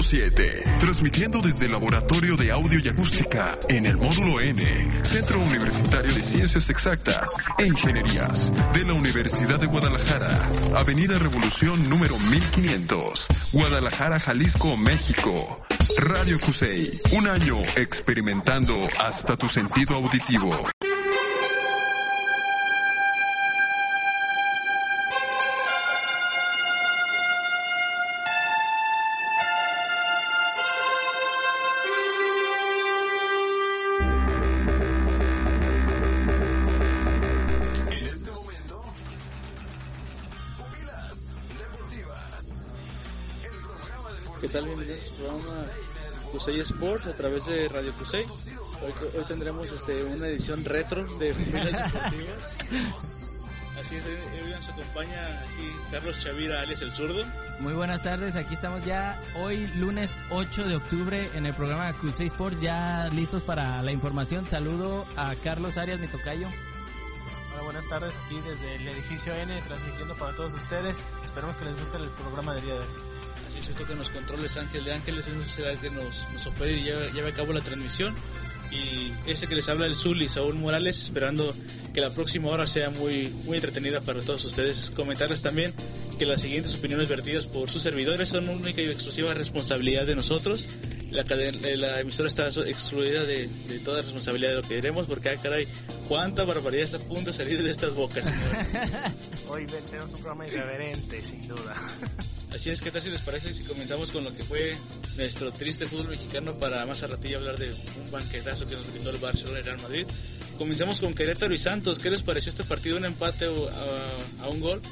100.7, transmitiendo desde el Laboratorio de Audio y Acústica en el Módulo N, Centro Universitario de Ciencias Exactas e Ingenierías de la Universidad de Guadalajara, Avenida Revolución número 1500, Guadalajara, Jalisco, México. Radio Cusey, un año experimentando hasta tu sentido auditivo. ¿Qué tal? Bienvenidos a su programa Cusey Sports a través de Radio Cusey. Hoy tendremos una edición retro de Pupilas Deportivas. Así es, hoy nos acompaña aquí Carlos Chavira, alias El Zurdo. Muy buenas tardes, aquí estamos ya hoy lunes 8 de octubre en el programa Cusey Sports, ya listos para la información. Saludo a Carlos Arias, mi tocayo. Hola, buenas tardes, aquí desde el edificio N, transmitiendo para todos ustedes. Esperemos que les guste el programa del día de hoy. Así es, que nos controles Ángel de Ángeles, será el que nos opere y lleve a cabo la transmisión. Y que les habla el Zuli, Saúl Morales, esperando que la próxima hora sea muy entretenida para todos ustedes. Comentarles también que las siguientes opiniones vertidas por sus servidores son única y exclusiva responsabilidad de nosotros. La emisora está excluida de toda responsabilidad de lo que diremos, porque caray, cuánta barbaridad está a punto de salir de estas bocas, señores. Hoy tenemos un programa irreverente, sin duda. Así es, ¿qué tal si les parece si comenzamos con lo que fue nuestro triste fútbol mexicano para más a ratillo hablar de un banquetazo que nos brindó el Barcelona y Real Madrid? Comenzamos con Querétaro y Santos. ¿Qué les pareció este partido? ¿Un empate a un gol?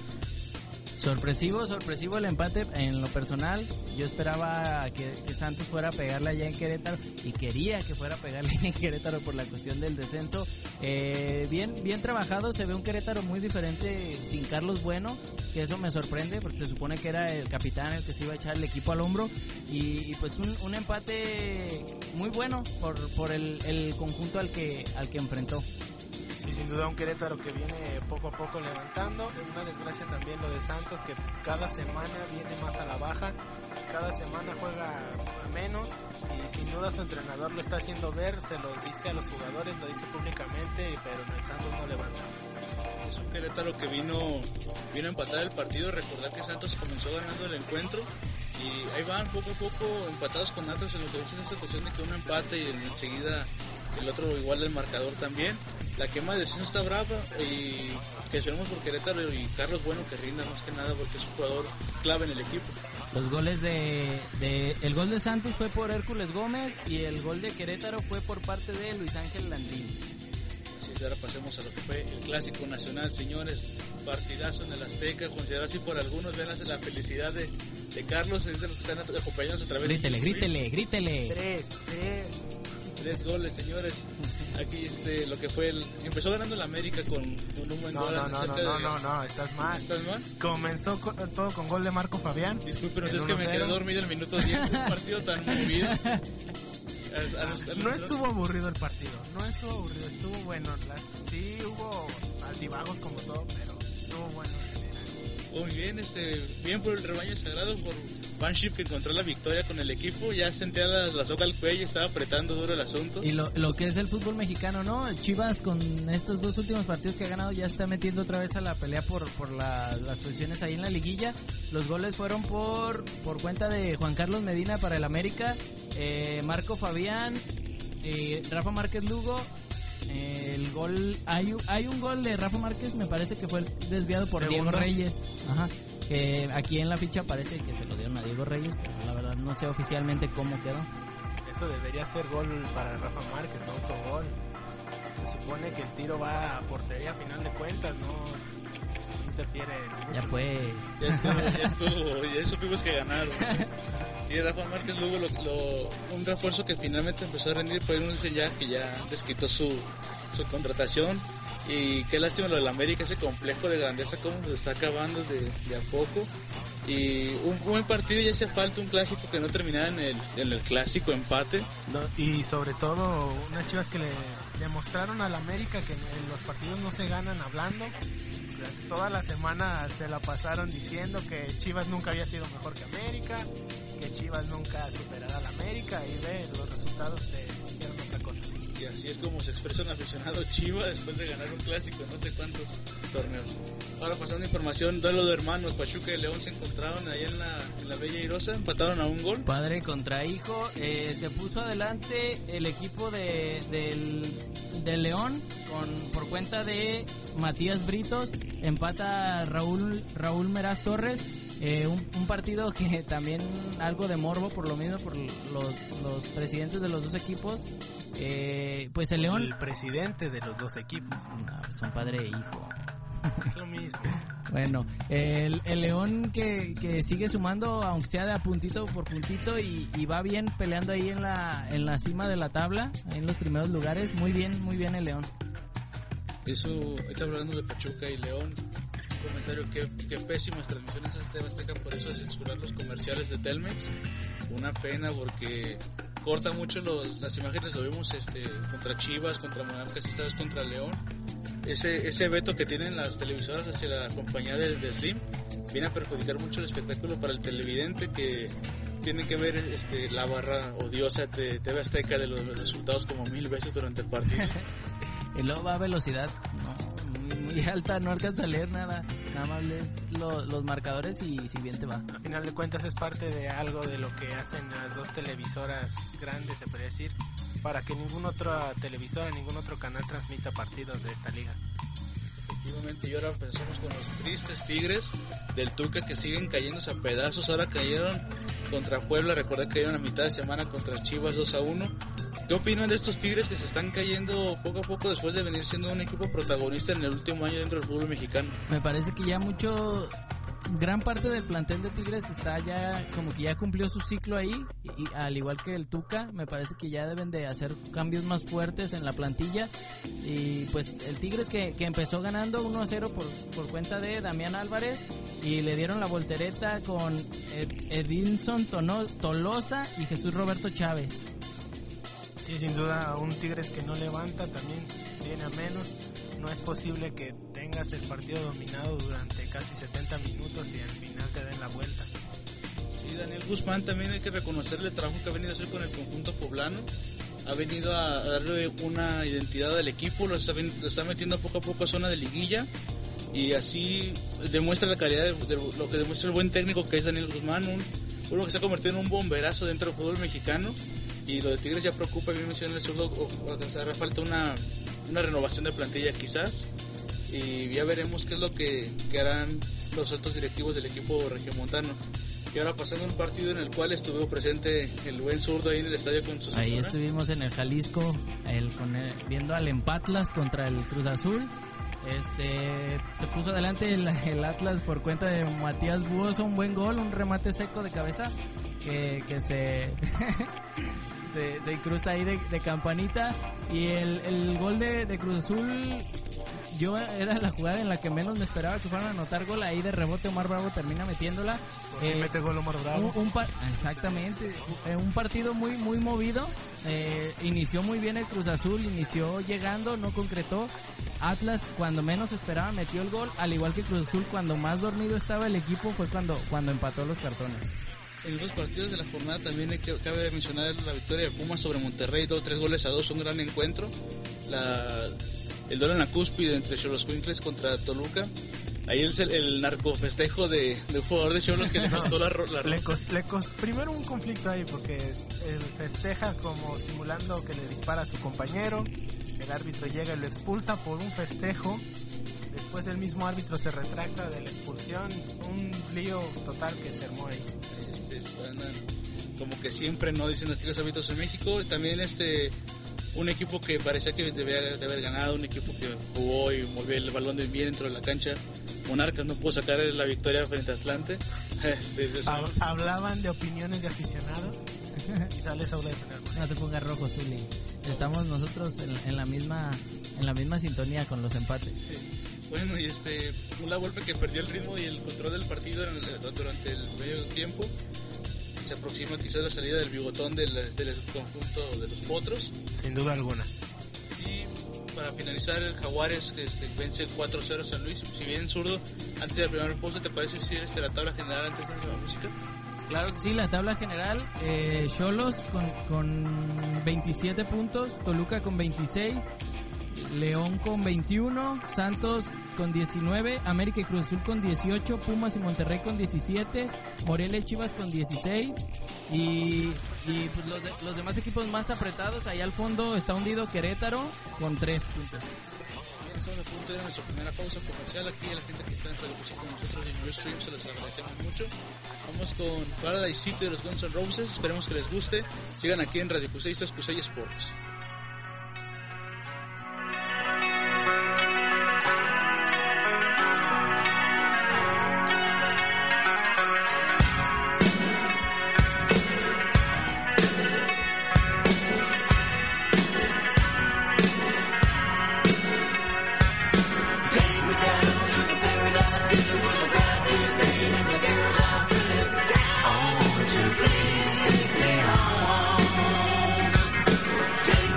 Sorpresivo el empate. En lo personal, yo esperaba que Santos fuera a pegarle allá en Querétaro y quería que fuera a pegarle en Querétaro por la cuestión del descenso. Bien trabajado, se ve un Querétaro muy diferente sin Carlos Bueno, que eso me sorprende porque se supone que era el capitán el que se iba a echar el equipo al hombro y pues un empate muy bueno por el conjunto al que enfrentó. Sí, sin duda un Querétaro que viene poco a poco levantando. Es una desgracia también lo de Santos, que cada semana viene más a la baja, cada semana juega a menos y sin duda su entrenador lo está haciendo ver, se lo dice a los jugadores, lo dice públicamente, pero el Santos no levanta. Es un Querétaro que vino a empatar el partido. Recordar que Santos comenzó ganando el encuentro y ahí van poco a poco empatados con Atlas, en lo que dicen esta cuestión de que uno empate y enseguida el otro igual del marcador también. La quema de descenso está brava y que esperemos por Querétaro y Carlos Bueno que rinda más que nada porque es un jugador clave en el equipo. Los goles el gol de Santos fue por Hércules Gómez y el gol de Querétaro fue por parte de Luis Ángel Landín. Así es, ahora pasemos a lo que fue el clásico nacional, señores. Partidazo en el Azteca, considerado así por algunos. Vean la felicidad de Carlos, es de los que están acompañándonos a través Grítele. 3 goles, señores. Aquí lo que fue empezó ganando el América con un buen gol. No, estás mal. Comenzó todo con gol de Marco Fabián. Discúlpenos, es que me quedé dormido el minuto 10, un partido tan movido. No estuvo aburrido el partido, estuvo bueno. Sí hubo altibajos como todo, pero estuvo bueno en general. Muy bien, bien por el rebaño sagrado, por Banship que encontró la victoria con el equipo. Ya sentía la soga al cuello, estaba apretando duro el asunto. Y lo que es el fútbol mexicano, ¿no? Chivas con estos 2 últimos partidos que ha ganado ya está metiendo otra vez a la pelea por las posiciones ahí en la liguilla. Los goles fueron por cuenta de Juan Carlos Medina para el América, Marco Fabián, Rafa Márquez Lugo. El gol, hay un gol de Rafa Márquez, me parece que fue desviado por Diego Reyes. Ajá. Que aquí en la ficha parece que se lo dieron a Diego Reyes, pero la verdad no sé oficialmente cómo quedó. Eso debería ser gol para Rafa Márquez, no autogol. Se supone que el tiro va a portería a final de cuentas, no interfiere mucho. Ya pues. Ya estuvo, ya supimos que ganaron. Sí, Rafa Márquez luego un refuerzo que finalmente empezó a rendir, pero uno dice que ya desquitó su contratación. Y qué lástima lo del América, ese complejo de grandeza como se está acabando de a poco. Y un buen partido, y hace falta un clásico que no terminara en el clásico empate. No, y sobre todo unas Chivas que le demostraron al América que en los partidos no se ganan hablando. Toda la semana se la pasaron diciendo que Chivas nunca había sido mejor que América, que Chivas nunca superará al América y ve los resultados te dijeron otra cosa. Y así es como se expresa un aficionado Chiva después de ganar un clásico, no sé cuántos torneos. Ahora pasando información, duelo de hermanos, Pachuca y León se encontraron ahí en la Bella Irosa, empataron a un gol. Padre contra hijo, se puso adelante el equipo del León por cuenta de Matías Britos, empata Raúl Meraz Torres. Un partido que también algo de morbo por lo mismo por los presidentes de los dos equipos. Pues el León, el presidente de los dos equipos, no, son padre e hijo, es lo mismo. Bueno, el León que sigue sumando, aunque sea de a puntito por puntito, y va bien peleando ahí en la cima de la tabla, en los primeros lugares. Muy bien el León. Eso, ahorita hablando de Pachuca y León, un comentario, que pésimas transmisiones es TV Azteca por eso de censurar los comerciales de Telmex. Una pena porque corta mucho las imágenes, lo vimos contra Chivas, contra Monarcas, esta vez contra León. Ese veto que tienen las televisoras hacia la compañía de Slim viene a perjudicar mucho el espectáculo para el televidente, que tiene que ver la barra odiosa de TV Azteca de los resultados como 1000 veces durante el partido. Y luego va a velocidad muy alta, no alcanza a leer nada más lees los marcadores y si bien te va. A final de cuentas es parte de algo de lo que hacen las dos televisoras grandes, se puede decir, para que ninguna otra televisora, ningún otro canal transmita partidos de esta liga. Efectivamente, y ahora empezamos con los tristes Tigres del Tuca, que siguen cayéndose a pedazos. Ahora cayeron contra Puebla, recordé que cayeron a mitad de semana contra Chivas 2-1. ¿Qué opinan de estos Tigres que se están cayendo poco a poco después de venir siendo un equipo protagonista en el último año dentro del fútbol mexicano? Me parece que ya gran parte del plantel de Tigres está ya como que ya cumplió su ciclo ahí, y al igual que el Tuca, me parece que ya deben de hacer cambios más fuertes en la plantilla. Y pues el Tigres que empezó ganando 1-0 por cuenta de Damián Álvarez, y le dieron la voltereta con Edinson Tolosa y Jesús Roberto Chávez. Sí, sin duda, un Tigres que no levanta también viene a menos. No es posible que tengas el partido dominado durante casi 70 minutos y al final te den la vuelta. Sí, Daniel Guzmán también hay que reconocerle el trabajo que ha venido a hacer con el conjunto poblano. Ha venido a darle una identidad al equipo, lo está metiendo poco a poco a zona de liguilla, y así demuestra la calidad de lo que demuestra el buen técnico que es Daniel Guzmán, uno que se ha convertido en un bomberazo dentro del fútbol mexicano. Y lo de Tigres ya preocupa, bien mencioné el zurdo, hará falta una renovación de plantilla quizás, y ya veremos qué es lo que harán los altos directivos del equipo regiomontano. Y ahora pasando a un partido en el cual estuvo presente el buen zurdo ahí en el estadio con su señora. Ahí estuvimos en el Jalisco, viendo al Empatlas contra el Cruz Azul. Se puso adelante el Atlas por cuenta de Matías Buoso, un buen gol, un remate seco de cabeza que se incrusta ahí de campanita. Y el gol de Cruz Azul, era la jugada en la que menos me esperaba que fueran a anotar gol. Ahí de rebote Omar Bravo termina metiéndola. Mete gol Omar Bravo. Exactamente, un partido muy muy movido. Inició muy bien el Cruz Azul, inició llegando, no concretó. Atlas, cuando menos esperaba, metió el gol, al igual que Cruz Azul. Cuando más dormido estaba el equipo fue cuando empató los cartones. En los partidos de la jornada también cabe mencionar la victoria de Pumas sobre Monterrey, 3-2, un gran encuentro. El duelo en la cúspide entre Xoloscuincles contra Toluca. Ahí el narcofestejo de un jugador de Xolos que le costó la primero un conflicto ahí, porque él festeja como simulando que le dispara a su compañero. El árbitro llega y lo expulsa por un festejo. Después el mismo árbitro se retracta de la expulsión. Un lío total que se armó ahí. Como que siempre no dicen aquí los hábitos en México. También un equipo que parecía que debía de haber ganado, un equipo que jugó y movió el balón de bien dentro de la cancha. Monarcas no pudo sacar la victoria frente a Atlante. Hablaban de opiniones de aficionados y sale Saúl de tener. No te pongas rojo, Zuli. Estamos nosotros en la misma sintonía con los empates. Sí. Bueno, y una golpe que perdió el ritmo y el control del partido durante el medio tiempo. Se aproxima quizás la salida del bigotón del conjunto de los Potros. Sin duda alguna. Y para finalizar, el Jaguares vence 4-0 a San Luis. Si bien zurdo, antes del primer pausa, ¿te parece decir la tabla general antes de la música? Claro que sí, la tabla general, Xolos con 27 puntos, Toluca con 26, León con 21, Santos con 19, América y Cruz Azul con 18, Pumas y Monterrey con 17, Morelia y Chivas con 16 y pues los demás equipos más apretados, ahí al fondo está hundido Querétaro con 3 puntos. Bien, estamos a punto de ir a nuestra primera pausa comercial. Aquí a la gente que está en Radio Cusey con nosotros en New Stream se les agradecemos mucho. Vamos con Paradise City de los Guns N' Roses, esperemos que les guste. Sigan aquí en Radio Cusey, esto es Cusey Sports. Take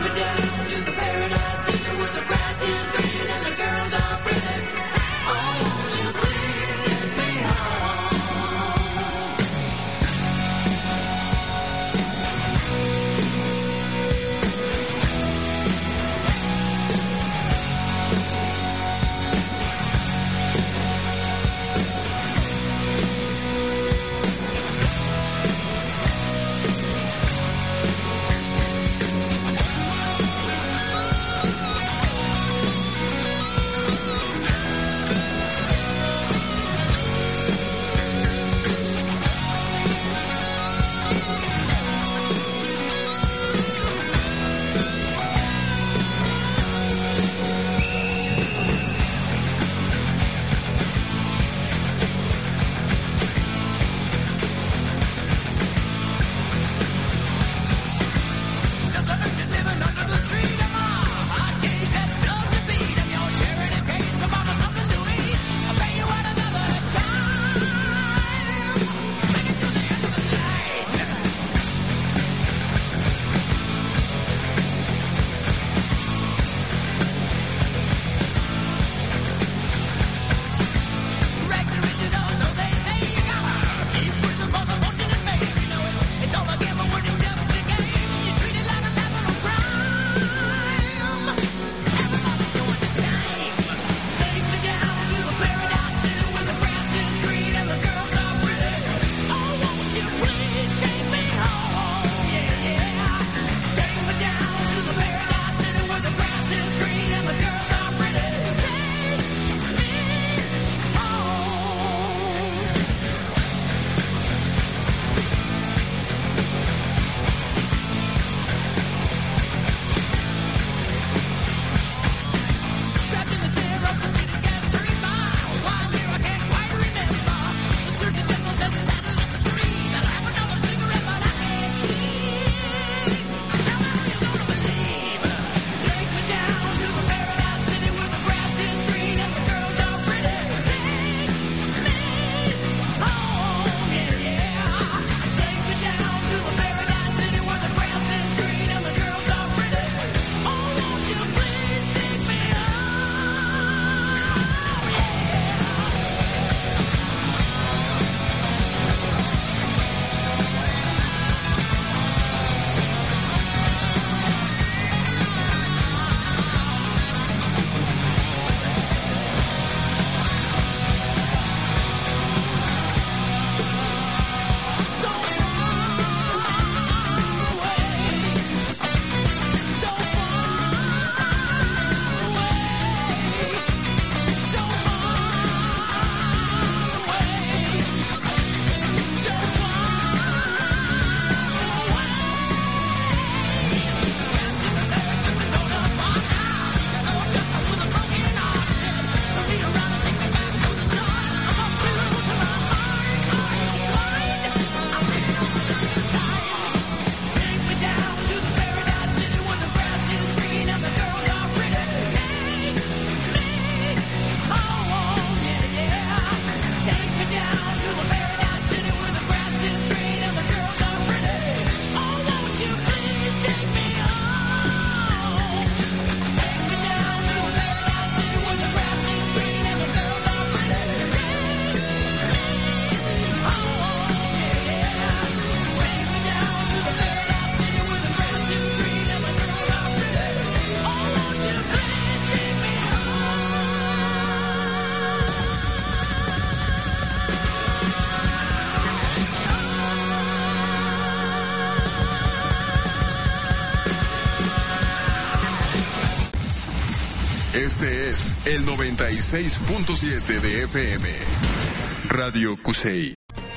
Este es el 96.7 de FM. Radio Cusey.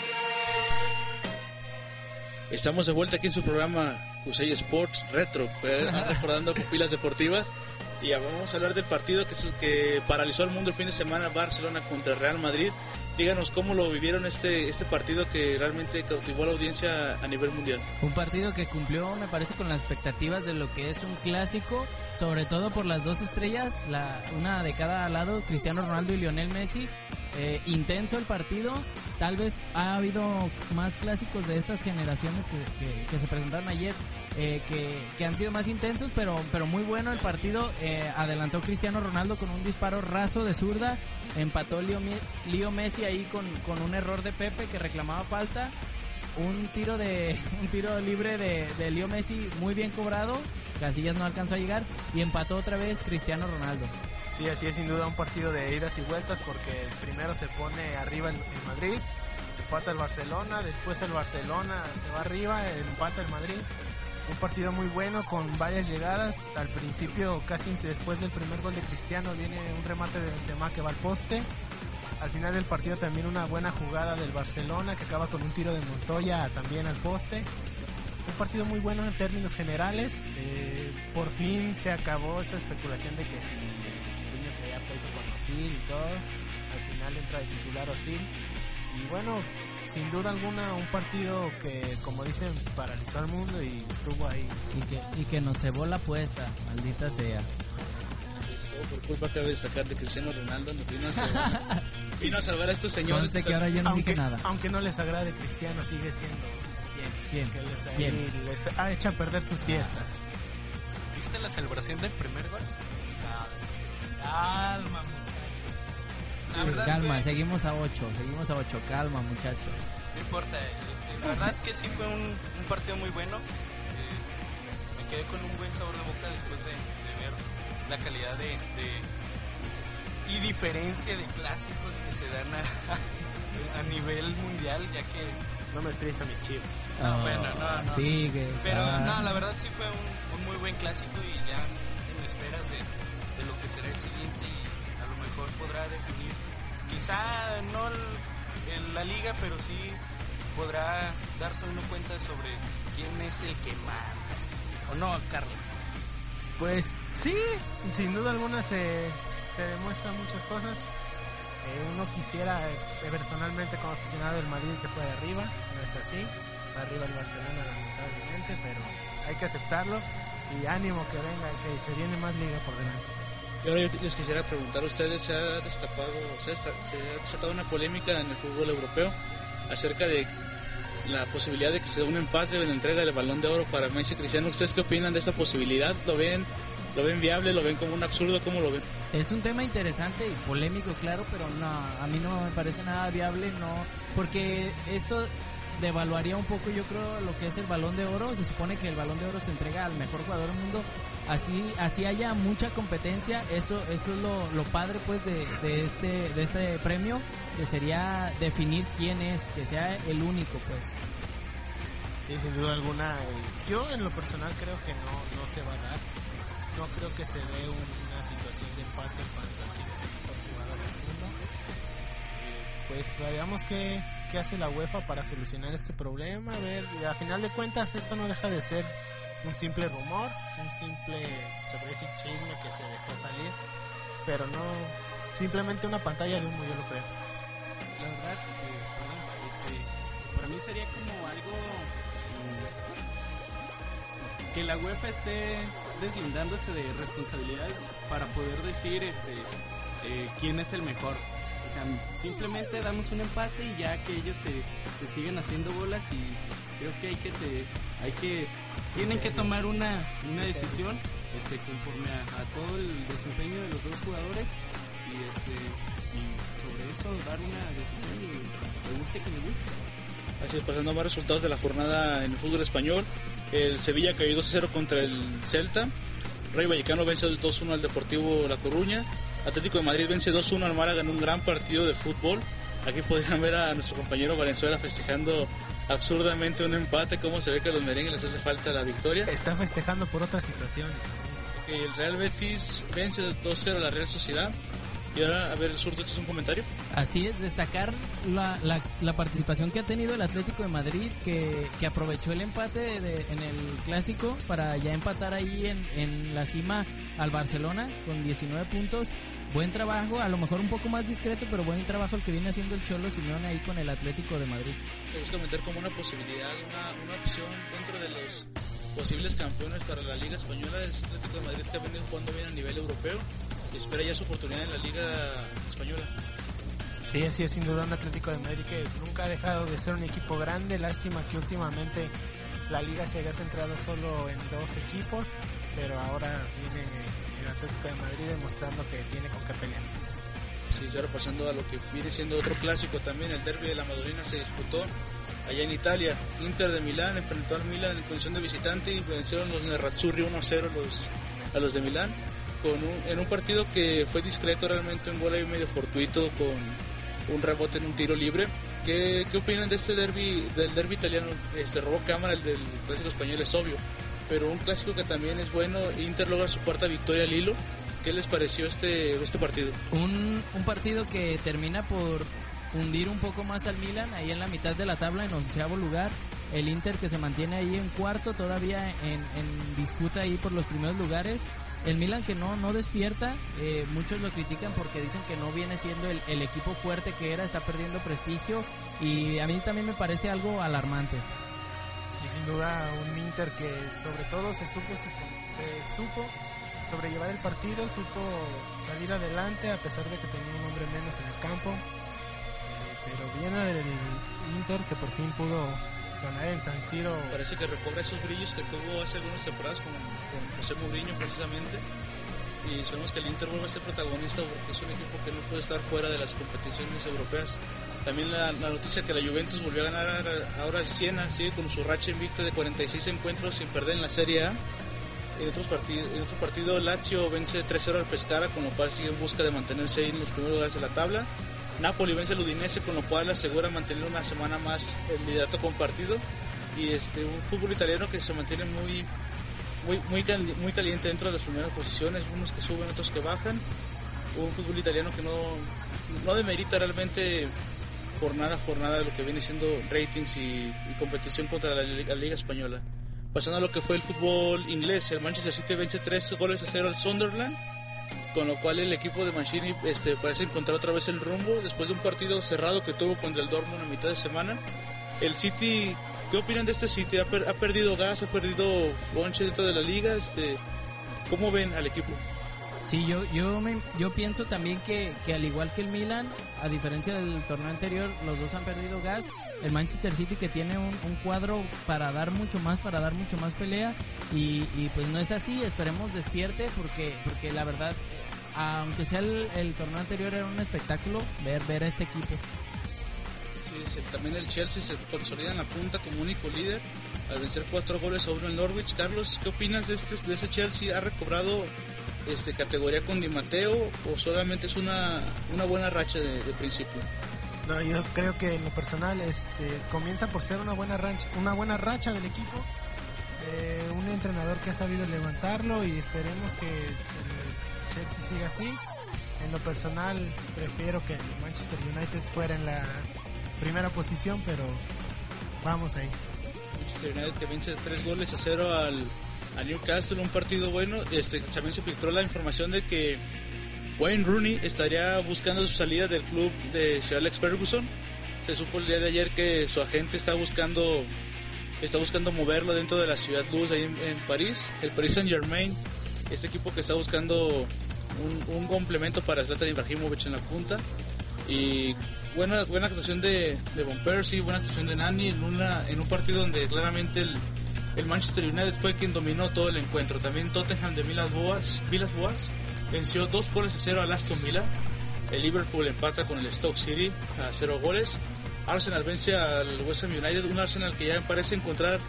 Estamos de vuelta aquí en su programa Cusey Sports Retro, recordando pupilas deportivas. Y vamos a hablar del partido que paralizó al mundo el fin de semana, Barcelona contra Real Madrid. Díganos cómo lo vivieron este partido que realmente cautivó a la audiencia a nivel mundial. Un partido que cumplió, me parece, con las expectativas de lo que es un clásico, sobre todo por las dos estrellas, una de cada lado, Cristiano Ronaldo y Lionel Messi. Intenso el partido, tal vez ha habido más clásicos de estas generaciones que se presentaron ayer, que han sido más intensos, pero muy bueno el partido. Adelantó Cristiano Ronaldo con un disparo raso de zurda, empató Leo Messi ahí con un error de Pepe que reclamaba falta, un tiro libre de Leo Messi muy bien cobrado, Casillas no alcanzó a llegar y empató otra vez Cristiano Ronaldo. Sí, así es, sin duda un partido de idas y vueltas, porque el primero se pone arriba en Madrid, empata el Barcelona, después el Barcelona se va arriba, empata el Madrid. Un partido muy bueno con varias llegadas. Al principio, casi después del primer gol de Cristiano, viene un remate de Benzema que va al poste. Al final del partido también una buena jugada del Barcelona que acaba con un tiro de Montoya también al poste. Un partido muy bueno en términos generales. Por fin se acabó esa especulación de que si Mourinho traía pleito con Özil y todo. Al final entra de titular Özil. Y bueno, sin duda alguna un partido que, como dicen, paralizó al mundo y estuvo ahí. Y que nos cebó la apuesta, maldita sea. Por culpa cabe destacar de Cristiano Ronaldo, nos vino a salvar a estos señores. Que ahora yo no dije nada. Aunque no les agrade, Cristiano sigue siendo bien. Que les ha hecho a perder sus fiestas. ¿Viste la celebración del primer gol? Calma, calma, seguimos a 8, calma, muchachos. No importa, la verdad que sí fue un partido muy bueno. Me quedé con un buen sabor de boca después de ver la calidad y diferencia de clásicos que se dan a nivel mundial, ya que... No me triste a mis Chivas. No. Sí, pero no, la verdad sí fue un muy buen clásico y ya en esperas de lo que será el siguiente, y a lo mejor podrá definir, quizá no en la liga, pero sí podrá darse uno cuenta sobre quién es el que manda. ¿O no, Carlos? Pues sí, sin duda alguna se demuestran muchas cosas. Uno quisiera, personalmente como aficionado del Madrid, que fue de arriba, no es así. Arriba el Barcelona, lamentablemente, pero hay que aceptarlo y ánimo que venga, que se viene más liga por delante. Y ahora yo les quisiera preguntar a ustedes, se ha desatado una polémica en el fútbol europeo acerca de la posibilidad de que se dé un empate en la entrega del Balón de Oro para Messi y Cristiano. ¿Ustedes qué opinan de esta posibilidad? ¿Lo ven viable? ¿Lo ven como un absurdo? ¿Cómo lo ven? Es un tema interesante y polémico, claro, pero no, a mí no me parece nada viable, no, porque esto devaluaría un poco, yo creo, lo que es el Balón de Oro. Se supone que el Balón de Oro se entrega al mejor jugador del mundo, así haya mucha competencia. Esto es lo padre, pues, de este premio, que sería definir quién es, que sea el único, pues. Sí, sin duda alguna. Yo en lo personal creo que no se va a dar. No creo que se dé una situación de empate en cuanto a quién es el mejor jugador del mundo. Pues veamos qué hace la UEFA para solucionar este problema. A ver, a final de cuentas esto no deja de ser un simple rumor, un simple, se puede decir, chisme que se dejó salir, pero no, simplemente una pantalla de humo, yo lo creo. La verdad, para mí sería como algo que la UEFA esté deslindándose de responsabilidades para poder decir quién es el mejor. O sea, simplemente damos un empate y ya que ellos se siguen haciendo bolas, y creo que tienen que tomar una decisión conforme a todo el desempeño de los dos jugadores, y sobre eso dar una decisión, y me guste que me guste. Así es, pasando a más resultados de la jornada en el fútbol español. El Sevilla cayó 2-0 contra el Celta. Rayo Vallecano vence 2-1 al Deportivo La Coruña. Atlético de Madrid vence 2-1 al Málaga en un gran partido de fútbol. Aquí podrían ver a nuestro compañero Valenzuela festejando absurdamente un empate. Cómo se ve que a los merengues les hace falta la victoria. Está festejando por otra situación. El Real Betis vence 2-0 a la Real Sociedad. Y ahora, a ver, Zurdo, ¿este es un comentario? Así es, destacar la participación que ha tenido el Atlético de Madrid, que aprovechó el empate en el Clásico para ya empatar ahí en la cima al Barcelona con 19 puntos. Buen trabajo, a lo mejor un poco más discreto, pero buen trabajo el que viene haciendo el Cholo Simeone ahí con el Atlético de Madrid. Se busca meter como una posibilidad, una opción dentro de los posibles campeones para la Liga Española. Es Atlético de Madrid, que ha venido jugando bien a nivel europeo y espera ya su oportunidad en la Liga Española. Sí, así es, sin duda un Atlético de Madrid que nunca ha dejado de ser un equipo grande. Lástima que últimamente la Liga se haya centrado solo en 2 equipos, pero ahora viene el Atlético de Madrid demostrando que tiene con qué pelear. Sí, y ahora pasando a lo que viene siendo otro clásico también, el derbi de la Madonina se disputó allá en Italia. Inter de Milán enfrentó al Milan en condición de visitante y vencieron los Nerazzurri 1-0 a los de Milán, en un partido que fue discreto, realmente un gol ahí medio fortuito con un rebote en un tiro libre. ¿Qué opinan de este derbi, del derbi italiano? Robó cámara, el del clásico español es obvio, pero un clásico que también es bueno. Inter logra su cuarta victoria al hilo. ¿Qué les pareció este partido? Un partido que termina por hundir un poco más al Milan ahí en la mitad de la tabla, en 11º lugar. El Inter que se mantiene ahí en cuarto, todavía en disputa ahí por los primeros lugares. El Milan que no despierta, muchos lo critican porque dicen que no viene siendo el equipo fuerte que era, está perdiendo prestigio, y a mí también me parece algo alarmante. Sí, sin duda un Inter que sobre todo se supo sobrellevar el partido, supo salir adelante a pesar de que tenía un hombre menos en el campo, pero viene el Inter que por fin pudo ganar en San Siro. Parece que recobra esos brillos que tuvo hace algunas temporadas con José Mourinho precisamente, y sabemos que el Inter vuelve a ser protagonista porque es un equipo que no puede estar fuera de las competiciones europeas. También la noticia que la Juventus volvió a ganar ahora el Siena, sigue con su racha invicta de 46 encuentros sin perder en la Serie A. En otro partido Lazio vence 3-0 al Pescara, con lo cual sigue en busca de mantenerse ahí en los primeros lugares de la tabla. Napoli vence al Udinese, con lo cual asegura mantener una semana más el liderato compartido. Y un fútbol italiano que se mantiene muy caliente dentro de las primeras posiciones, unos que suben, otros que bajan. Un fútbol italiano que no demerita realmente jornada a jornada lo que viene siendo ratings y competición contra la Liga Española. Pasando a lo que fue el fútbol inglés, el Manchester City vence 3-0 al Sunderland, con lo cual el equipo de Mancini parece encontrar otra vez el rumbo después de un partido cerrado que tuvo contra el Dortmund a mitad de semana. El City, ¿qué opinan de este City? ¿Ha perdido gas, ha perdido bonche dentro de la liga? ¿Cómo ven al equipo? Sí, yo pienso también que al igual que el Milan, a diferencia del torneo anterior, los dos han perdido gas. El Manchester City que tiene un cuadro para dar mucho más pelea, y pues no es así. Esperemos despierte porque la verdad, aunque sea el torneo anterior, era un espectáculo ver a este equipo. Sí, también el Chelsea se consolida en la punta como único líder al vencer 4-1 al Norwich. Carlos, ¿qué opinas de ese Chelsea? ¿Ha recobrado categoría con Di Matteo o solamente es una buena racha de principio? No, yo creo que en lo personal comienza por ser una buena racha del equipo, un entrenador que ha sabido levantarlo, y esperemos que el Chelsea siga así. En lo personal prefiero que el Manchester United fuera en la primera posición, pero vamos ahí. Manchester United que vence 3-0 al Newcastle, un partido bueno. También se filtró la información de que Wayne Rooney estaría buscando su salida del club de Sir Alex Ferguson. Se supo el día de ayer que su agente está buscando moverlo dentro de la Ciudad Luz ahí en París, el Paris Saint-Germain, este equipo que está buscando un complemento para Zlatan Ibrahimovic en la punta. Y buena actuación de Van Persie, buena actuación de Nani en un partido donde claramente el Manchester United fue quien dominó todo el encuentro. También Tottenham de Villas-Boas venció 2-0 al Aston Villa. El Liverpool empata con el Stoke City a 0 goles. Arsenal vence al West Ham United, un Arsenal que ya parece encontrar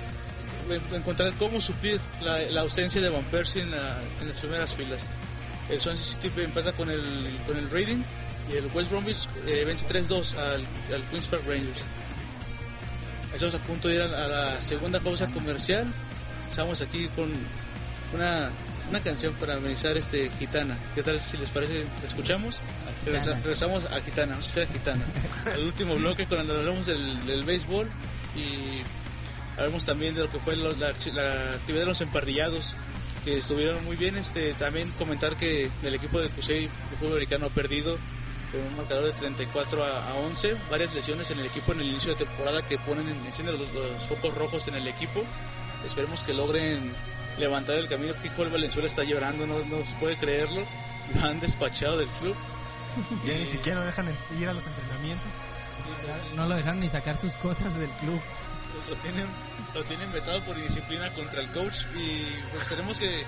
cómo suplir la ausencia de Van Persie en las primeras filas. El Swansea City empata con el Reading, y el West Bromwich vence 3-2 al Queen's Park Rangers. Estamos a punto de ir a la segunda pausa comercial. Estamos aquí con una canción para amenizar Gitana. ¿Qué tal si les parece? ¿La escuchamos? Regresamos a Gitana, vamos a escuchar a Gitana. El último bloque cuando hablamos del béisbol y hablamos también de lo que fue la actividad de los emparrillados, que estuvieron muy bien. También comentar que el equipo de Cusey, el fútbol americano, ha perdido con un marcador de 34-11, varias lesiones en el equipo en el inicio de temporada que encienden los focos rojos en el equipo. Esperemos que logren levantar el camino. Pico Valenzuela está llorando, no se puede creerlo, lo han despachado del club. Ya ni siquiera lo dejan ir a los entrenamientos. No lo dejan ni sacar sus cosas del club. Lo tienen vetado por indisciplina contra el coach y pues esperemos que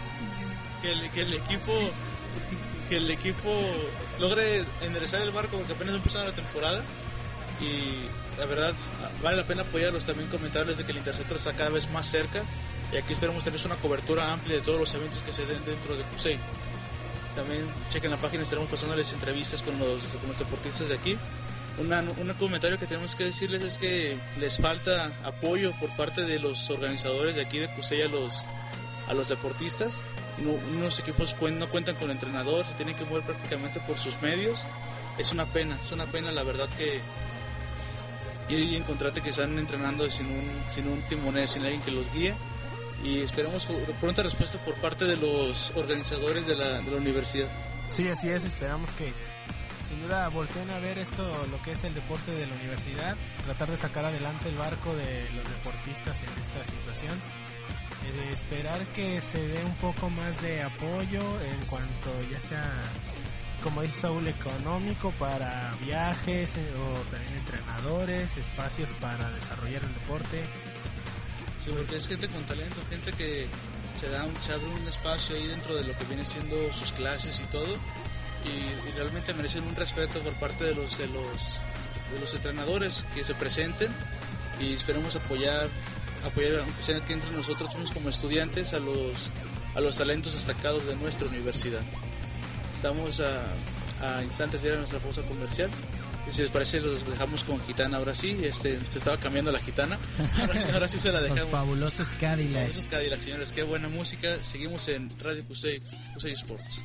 el equipo logre enderezar el barco, porque apenas empezó la temporada y la verdad vale la pena apoyarlos. También comentarles de que el Interceptor está cada vez más cerca y aquí esperamos tener una cobertura amplia de todos los eventos que se den dentro de Cusey. También chequen la página, estaremos pasándoles entrevistas con los deportistas de aquí. Un comentario que tenemos que decirles es que les falta apoyo por parte de los organizadores de aquí de Cusey a los deportistas. Unos equipos no cuentan con entrenador, se tienen que mover prácticamente por sus medios. Es una pena la verdad, que ir y encontrarte que están entrenando sin un timonel, sin alguien que los guíe. Y esperemos pronta respuesta por parte de los organizadores de la universidad. Sí, así es, esperamos que sin duda volteen a ver lo que es el deporte de la universidad, tratar de sacar adelante el barco de los deportistas en esta situación, de esperar que se dé un poco más de apoyo en cuanto ya sea, como dice Saúl, económico para viajes o también entrenadores, espacios para desarrollar el deporte. Sí, porque es gente con talento, gente que se abre un espacio ahí dentro de lo que viene siendo sus clases y todo, y realmente merecen un respeto por parte de los entrenadores que se presenten, y esperemos apoyar aunque sea que entre nosotros mismos como estudiantes a los talentos destacados de nuestra universidad. Estamos a instantes de ir a nuestra pausa comercial. Y si les parece, los dejamos con Gitana. Ahora sí, se estaba cambiando la Gitana. Ahora sí se la dejamos. Los fabulosos Cadillacs. Fabulosos Cadillacs, señores. Qué buena música. Seguimos en Radio Cusey Sports.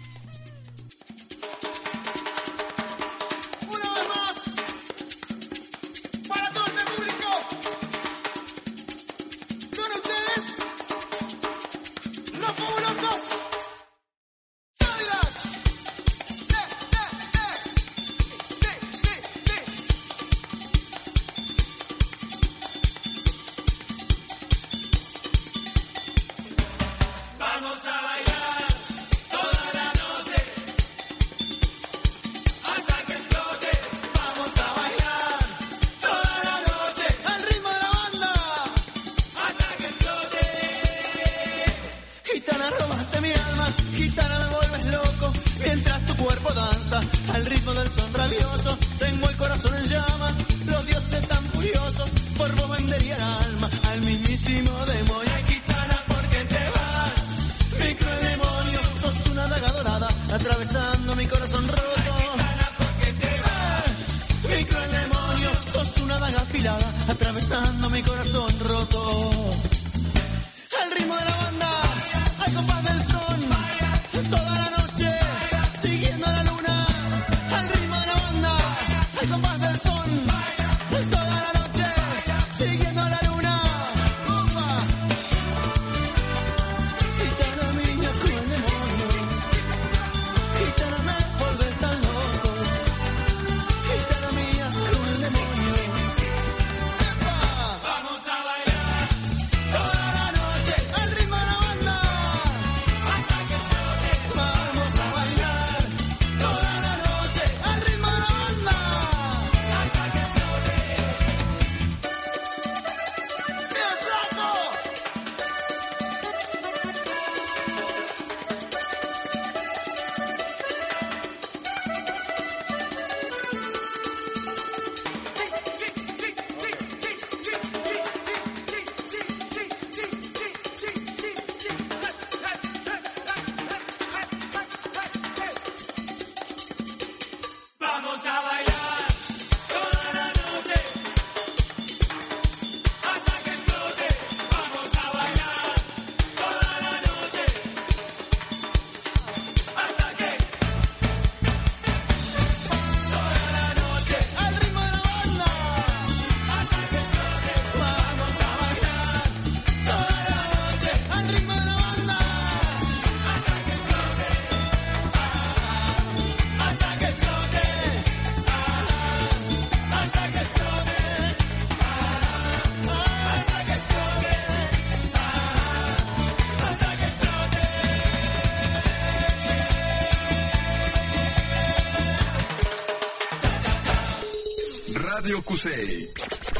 Radio Cusey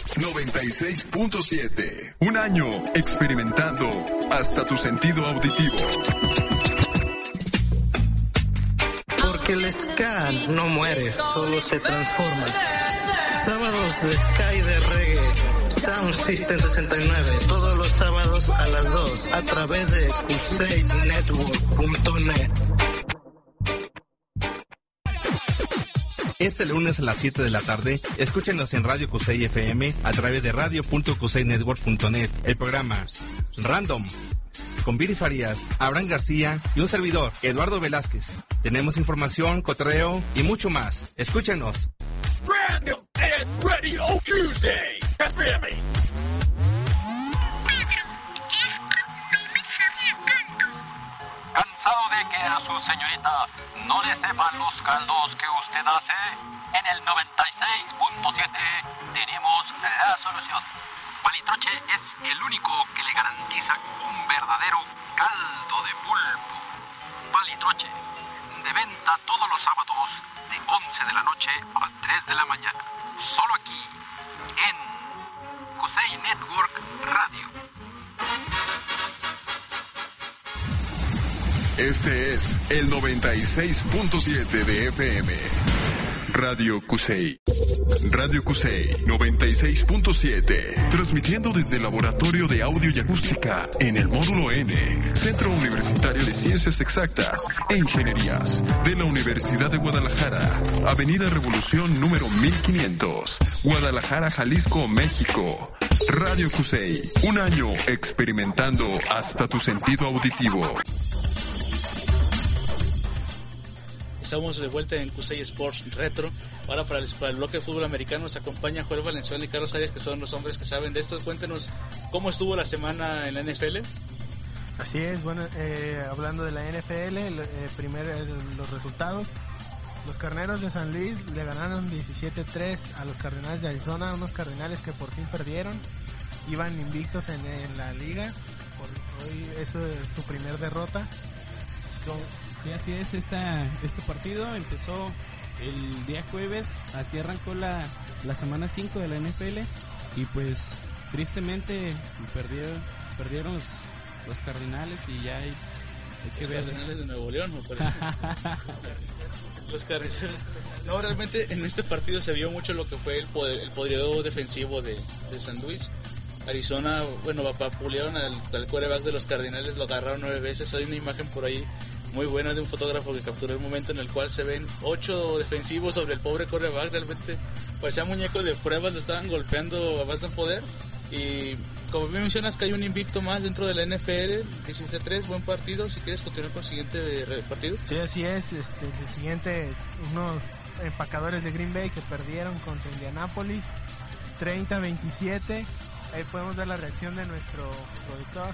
96.7. Un año experimentando hasta tu sentido auditivo. Porque el ska no muere, solo se transforma. Sábados de ska y de reggae, Sound System 69, todos los sábados a las 2, a través de CuseyNetwork.net. Este lunes a las 7 de la tarde, escúchenos en Radio Cusey FM a través de radio.cuseynetwork.net. El programa Random, con Viri Farías, Abraham García y un servidor, Eduardo Velázquez. Tenemos información, cotorreo y mucho más. Escúchenos. Random and Radio Cusey FM. ¿Cansado de que a su señorita no le sepan los caldos que usted hace? En el 96.7 tenemos la solución. Palitroche es el único que le garantiza un verdadero caldo de pulpo. Palitroche, de venta todos los sábados de 11 de la noche a 3 de la mañana. Solo aquí, en Cusey Network Radio. Este es el 96.7 de FM. Radio Cusey. Radio Cusey 96.7. Transmitiendo desde el Laboratorio de Audio y Acústica en el Módulo N, Centro Universitario de Ciencias Exactas e Ingenierías de la Universidad de Guadalajara. Avenida Revolución número 1500. Guadalajara, Jalisco, México. Radio Cusey. Un año experimentando hasta tu sentido auditivo. Estamos de vuelta en Cusey Sports Retro. Ahora para el bloque de fútbol americano nos acompaña Joel Valenzuela y Carlos Arias, que son los hombres que saben de esto. Cuéntenos cómo estuvo la semana en la NFL. Así es, bueno, hablando de la NFL, los resultados. Los Carneros de San Luis le ganaron 17-3 a los Cardenales de Arizona, unos Cardenales que por fin perdieron. Iban invictos en la liga. Hoy eso es su primer derrota. Sí, así es, este partido empezó el día jueves, así arrancó la semana 5 de la NFL y pues tristemente perdieron los Cardenales y ya hay que ver. Los Cardenales de Nuevo León, ¿no? Los Cardenales. No, realmente en este partido se vio mucho lo que fue el poderío defensivo de San Luis. Arizona, bueno, vapulearon al quarterback de los Cardenales, lo agarraron 9 veces. Hay una imagen por ahí muy buena de un fotógrafo que capturó el momento en el cual se ven 8 defensivos sobre el pobre quarterback. Realmente parecía muñeco de pruebas, lo estaban golpeando a más no poder. Y como bien mencionas que hay un invicto más dentro de la NFL, 17-3, buen partido. Si quieres continuar con el siguiente partido. Sí, así es, el siguiente, unos empacadores de Green Bay que perdieron contra Indianapolis 30-27. Ahí podemos ver la reacción de nuestro productor.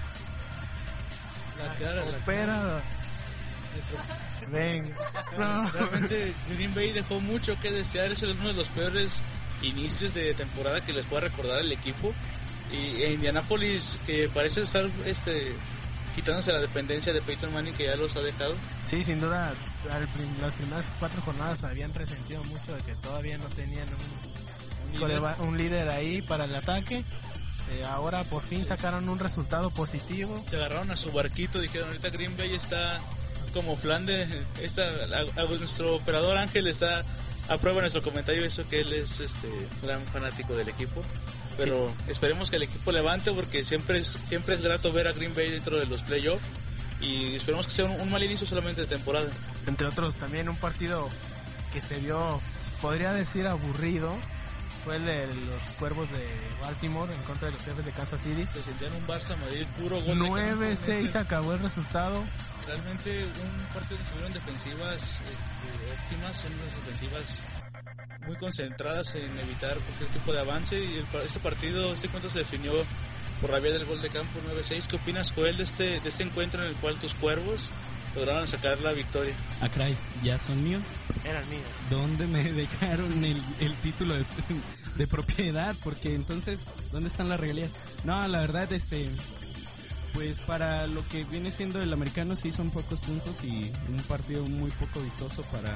Venga. No. Realmente Green Bay dejó mucho que desear. Es uno de los peores inicios de temporada que les pueda recordar el equipo. Y Indianapolis, que parece estar quitándose la dependencia de Peyton Manning, que ya los ha dejado. Sí, sin duda, las primeras 4 jornadas habían resentido mucho de que todavía no tenían un líder ahí para el ataque. Ahora por fin sacaron un resultado positivo. Se agarraron a su barquito, dijeron ahorita Green Bay está como flan de nuestro operador Ángel está aprueba nuestro comentario, eso que él es gran fanático del equipo, pero sí, esperemos que el equipo levante, porque siempre es grato ver a Green Bay dentro de los playoffs, y esperemos que sea un mal inicio solamente de temporada. Entre otros, también un partido que se vio, podría decir, aburrido, fue el de los Cuervos de Baltimore en contra de los Jefes de Kansas City. Se sentían un Barça Madrid puro gol. 9-6 acabó el resultado. Realmente un partido que se vieron defensivas óptimas, son unas defensivas muy concentradas en evitar cualquier tipo de avance, y este encuentro se definió por la vía del gol de campo 9-6. ¿Qué opinas, Joel, de este encuentro en el cual tus Cuervos lograron sacar la victoria? Ah, caray, ¿ya son míos? Eran míos. ¿Dónde me dejaron el título de propiedad? Porque entonces, ¿dónde están las regalías? No, la verdad, pues para lo que viene siendo el americano sí son pocos puntos y un partido muy poco vistoso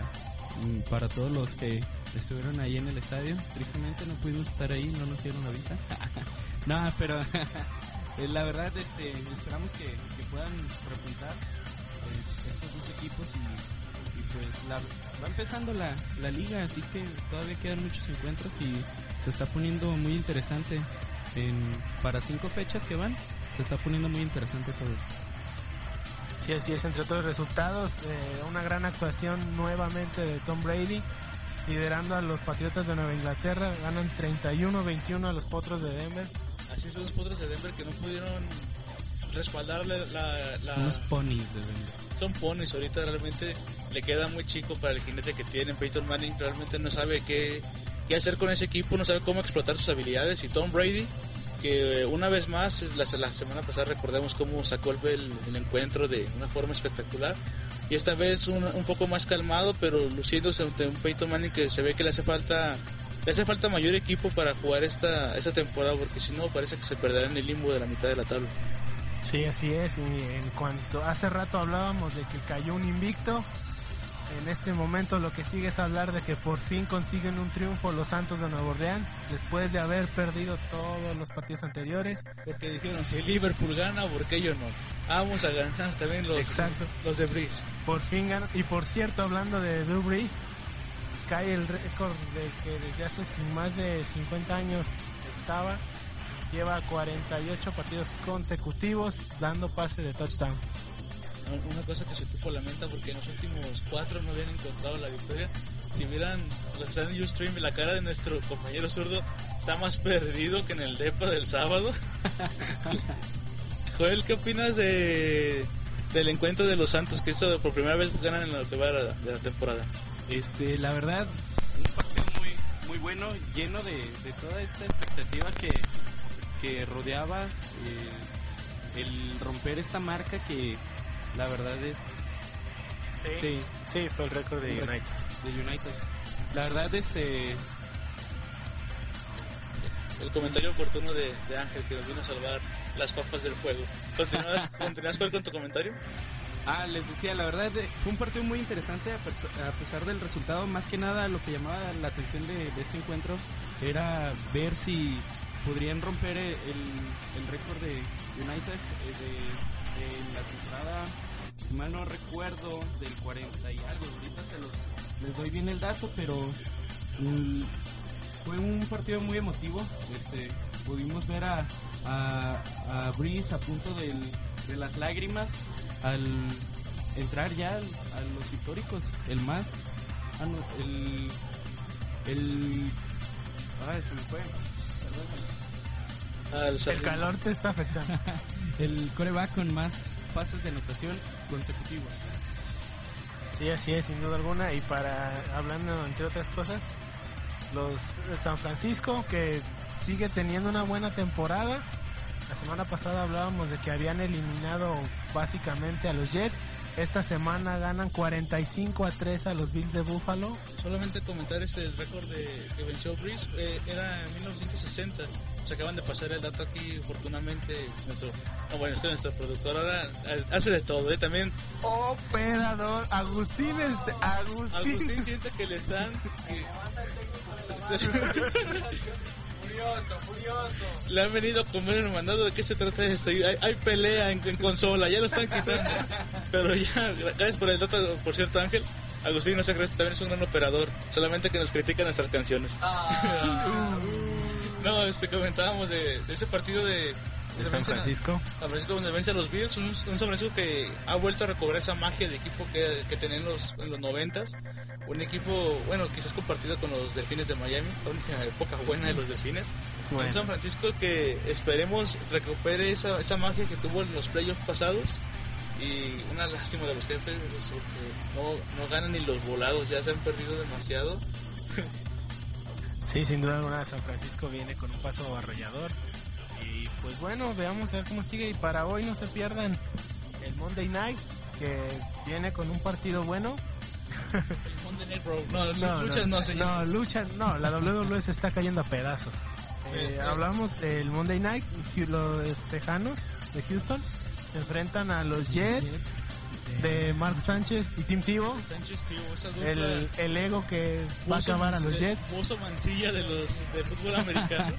para todos los que estuvieron ahí en el estadio. Tristemente no pudimos estar ahí, no nos dieron la visa. No, pero la verdad esperamos que puedan repuntar estos dos equipos y pues va empezando la liga, así que todavía quedan muchos encuentros y se está poniendo muy interesante. Para 5 fechas que van, se está poniendo muy interesante todo. Sí, así es, entre todos los resultados, una gran actuación nuevamente de Tom Brady, liderando a los Patriotas de Nueva Inglaterra, ganan 31-21 a los Potros de Denver. Así son los Potros de Denver que no pudieron respaldarle unos ponis de Denver. Son ponis, ahorita realmente le queda muy chico para el jinete que tienen. Peyton Manning realmente no sabe qué hacer con ese equipo, no sabe cómo explotar sus habilidades, y Tom Brady, que una vez más, la semana pasada recordemos cómo sacó el encuentro de una forma espectacular, y esta vez un poco más calmado, pero luciéndose ante un Peyton Manning que se ve que le hace falta mayor equipo para jugar esta temporada, porque si no parece que se perderá en el limbo de la mitad de la tabla. Sí, así es, y en cuanto hace rato hablábamos de que cayó un invicto, en este momento lo que sigue es hablar de que por fin consiguen un triunfo los Santos de Nueva Orleans, después de haber perdido todos los partidos anteriores. Porque dijeron, si Liverpool gana, ¿por qué yo no? Vamos a ganar también los de Brees. Por fin ganan, y por cierto, hablando de Drew Brees, cae el récord de que desde hace más de 50 años lleva 48 partidos consecutivos dando pase de touchdown. Una cosa que su equipo lamenta, porque en los últimos 4 no habían encontrado la victoria. Si vieran los en Ustream, la cara de nuestro compañero zurdo está más perdido que en el depa del sábado. Joel, ¿qué opinas del encuentro de los Santos, que esto por primera vez ganan en lo que va de la temporada? La verdad, un partido muy, muy bueno, lleno de toda esta expectativa que rodeaba el romper esta marca que la verdad es... Sí, fue el récord de United. La verdad, el comentario oportuno de Ángel, que nos vino a salvar las papas del juego. ¿Continúas con tu comentario? Les decía, la verdad fue un partido muy interesante a pesar del resultado. Más que nada lo que llamaba la atención de este encuentro era ver si podrían romper el récord de United de la temporada, si mal no recuerdo, del 40 y algo. Ahorita les doy bien el dato, pero fue un partido muy emotivo. Pudimos ver a Brees a punto de las lágrimas al entrar ya a los históricos, el más se me fue, perdón. El calor te está afectando. El quarterback con más pases de anotación consecutivos. Sí, así es, sin duda alguna. Y hablando entre otras cosas, los San Francisco, que sigue teniendo una buena temporada. La semana pasada hablábamos de que habían eliminado básicamente a los Jets. Esta semana ganan 45-3 a los Bills de Buffalo. Solamente comentar el récord que venció Brees, era en 1960. Se acaban de pasar el dato aquí, afortunadamente. Es que nuestro productor ahora hace de todo, También. Operador, Agustín siente que le están... Furioso. Le han venido a comer el mandado. ¿De qué se trata esto? Hay pelea en consola, ya lo están quitando. Pero ya, gracias por el dato, por cierto, Ángel. Agustín, no se crees, también es un gran operador. Solamente que nos critica nuestras canciones. No, comentábamos de ese partido de San Francisco. San Francisco, donde vence a los Bills, un San Francisco que ha vuelto a recobrar esa magia de equipo que tenía en los 90s. Un equipo, quizás compartido con los Delfines de Miami, la única época buena de los Delfines. Un San Francisco que esperemos recupere esa magia que tuvo en los playoffs pasados. Y una lástima de los jefes, que no ganan ni los volados, ya se han perdido demasiado. Sí, sin duda alguna, San Francisco viene con un paso arrollador. Y pues veamos a ver cómo sigue. Y para hoy no se pierdan el Monday Night, que viene con un partido bueno. El Monday Night Raw. Luchas no, la WWE se está cayendo a pedazos. Hablamos del Monday Night, los Tejanos de Houston se enfrentan a los Jets de Mark Sánchez y Tim Tebow. El ego que va a acabar a los Jets. Bozo Mancilla del fútbol americano.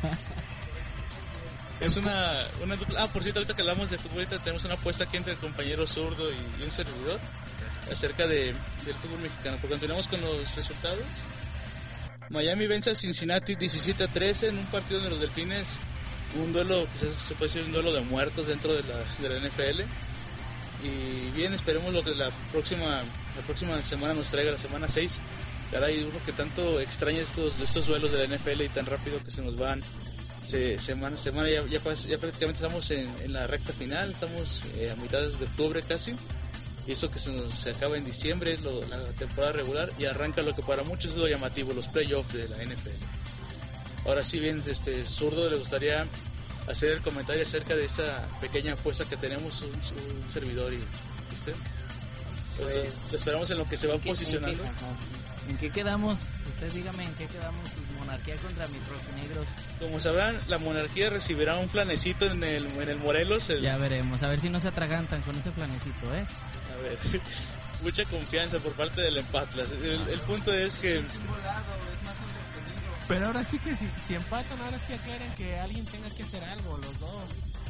Es una dupla. Por cierto, ahorita que hablamos de fútbol, tenemos una apuesta aquí entre el compañero zurdo y un servidor acerca del fútbol mexicano. Porque continuamos con los resultados. Miami vence a Cincinnati 17-13 en un partido donde los Delfines, un duelo, quizás se puede decir un duelo de muertos dentro de la NFL. Y bien, esperemos lo que la próxima semana nos traiga, la semana 6. Caray, uno que tanto extraña estos duelos de la NFL y tan rápido que se nos van. Semana ya prácticamente estamos en la recta final, estamos a mitad de octubre casi, y esto que se acaba en diciembre es la temporada regular y arranca lo que para muchos es lo llamativo, los playoffs de la NFL. Ahora sí, bien, zurdo, le gustaría hacer el comentario acerca de esta pequeña apuesta que tenemos un servidor y usted. Lo esperamos en lo que se va posicionando. ¿En qué quedamos? Usted dígame en qué quedamos. Monarquía contra mis rojinegros. Como sabrán, la monarquía recibirá un flanecito en el Morelos. Ya veremos, a ver si no se atragantan con ese flanecito, A ver, mucha confianza por parte del Empatlas. El punto es que... Pero ahora sí que si empatan, ahora sí aclaren que alguien tenga que hacer algo, los dos.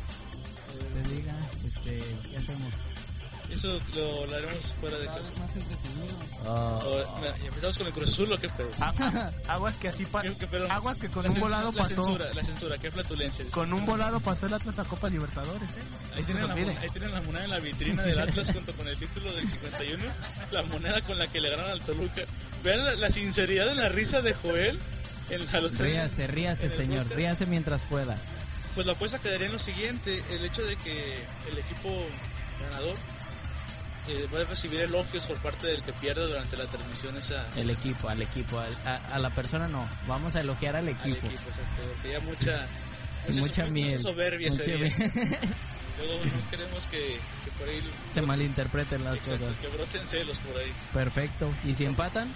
Te diga, ¿qué hacemos? Eso lo haremos fuera de casa. Es más entretenido. ¿Empezamos con el Cruz Azul o qué pedo? Aguas que así aguas que con la un volado pasó. La censura, qué flatulencia. Con un volado pasó el Atlas a Copa Libertadores, Ahí tienen la moneda en la vitrina del Atlas junto con el título del 51. La moneda con la que le ganaron al Toluca. Vean la sinceridad en la risa de Joel. Ríase, señor, ríase mientras pueda. Pues la apuesta quedaría en lo siguiente: el hecho de que el equipo ganador va a recibir elogios por parte del que pierde durante la transmisión. Al equipo, a la persona no, vamos a elogiar al equipo. Exacto, porque ya mucha miel, mucha soberbia mucha sería. Luego no queremos que por ahí se malinterpreten las cosas. Que broten celos por ahí. Perfecto. ¿Y si empatan?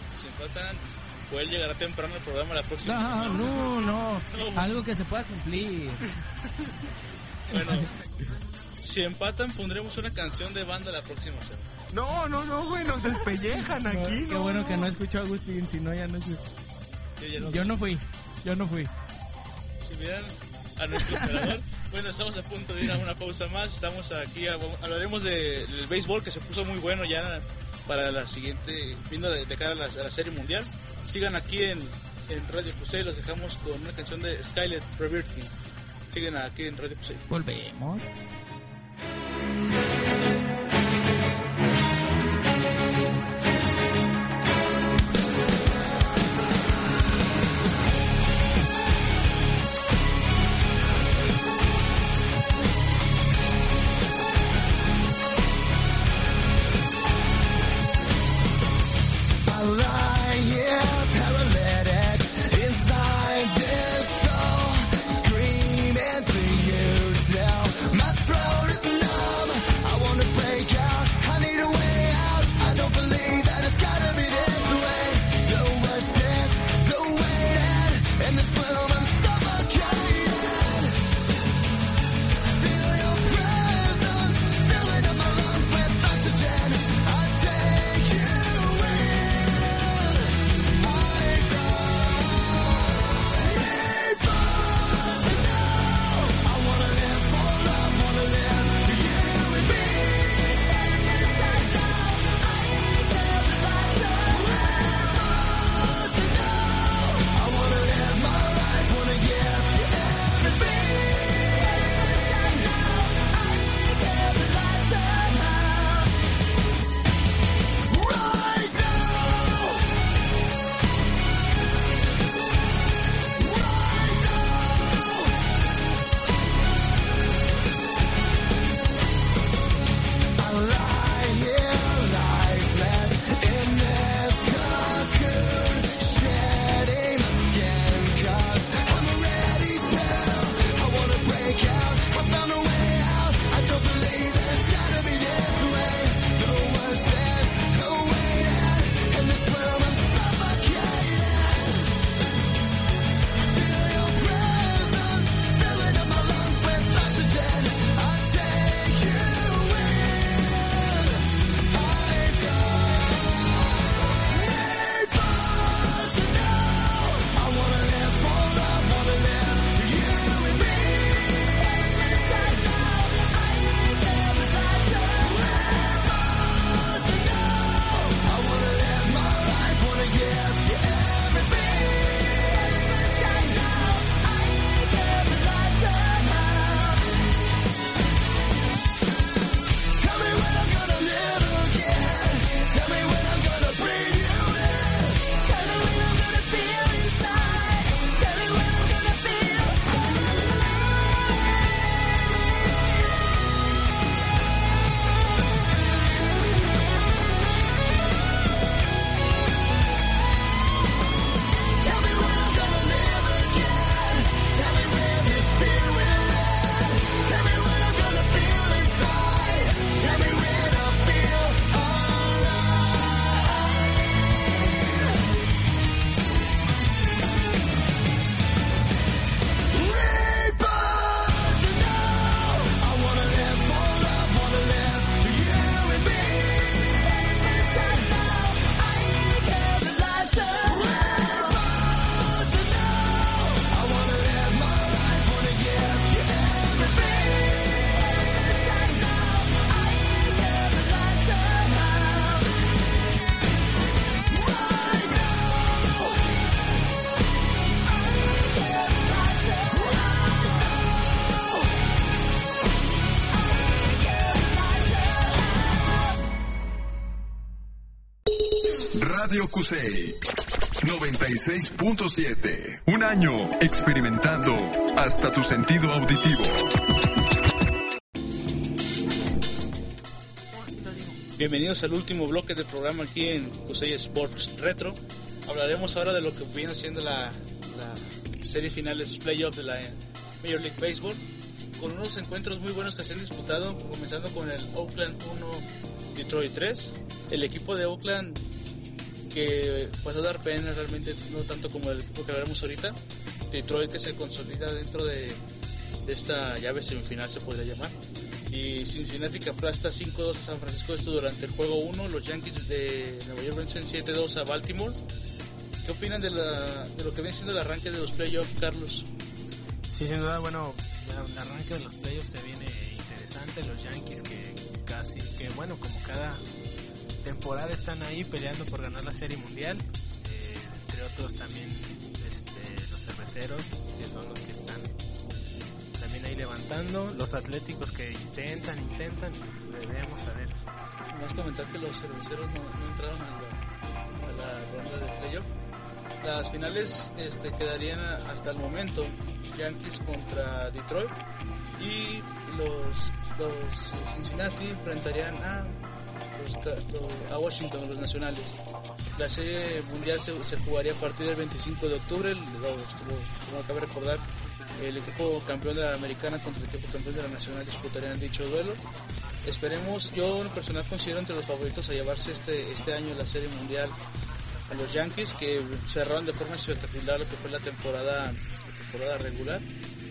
Joel llegará temprano al programa la próxima semana. No. Algo que se pueda cumplir. Bueno, si empatan pondremos una canción de banda la próxima semana. No, güey, nos despellejan aquí. Qué bueno que no escuchó a Agustín, si no ya no sé. Yo no fui. Si miran a nuestro operador, bueno, estamos a punto de ir a una pausa más. Estamos aquí, hablaremos del béisbol que se puso muy bueno ya para la siguiente, viendo de cara a la Serie Mundial. Sigan aquí en Radio Cusey, los dejamos con una canción de Skylet Reverting. Siguen aquí en Radio Cusey. Volvemos. My friend Radio Cusey 96.7. Un año experimentando hasta tu sentido auditivo. Bienvenidos al último bloque del programa aquí en Cusey Sports Retro. Hablaremos ahora de lo que viene siendo la serie final de los playoffs de la Major League Baseball, con unos encuentros muy buenos que se han disputado, comenzando con el Oakland 1, Detroit 3. El equipo de Oakland que pasó a dar pena realmente, no tanto como el equipo que hablaremos ahorita. Detroit, que se consolida dentro de esta llave semifinal, se podría llamar. Y Cincinnati, que aplasta 5-2 a San Francisco. Esto durante el juego 1. Los Yankees de Nueva York vencen 7-2 a Baltimore. ¿Qué opinan de lo que viene siendo el arranque de los playoffs, Carlos? Sí, sin duda, bueno, el arranque de los playoffs se viene interesante. Los Yankees que bueno, como cada temporada están ahí peleando por ganar la Serie Mundial. Entre otros también los Cerveceros, que son los que están también ahí levantando. Los Atléticos que intentan, debemos saber. Vamos a comentar que los Cerveceros no entraron a la ronda de playoff. Las finales quedarían hasta el momento Yankees contra Detroit, y los Cincinnati enfrentarían a Washington, los Nacionales. La serie mundial se jugaría a partir del 25 de octubre. Como cabe recordar, el equipo campeón de la Americana contra el equipo campeón de la Nacional disputarían dicho duelo. Esperemos, yo en personal considero entre los favoritos a llevarse este año la serie mundial a los Yankees, que cerraron de forma espectacular lo que fue la temporada regular.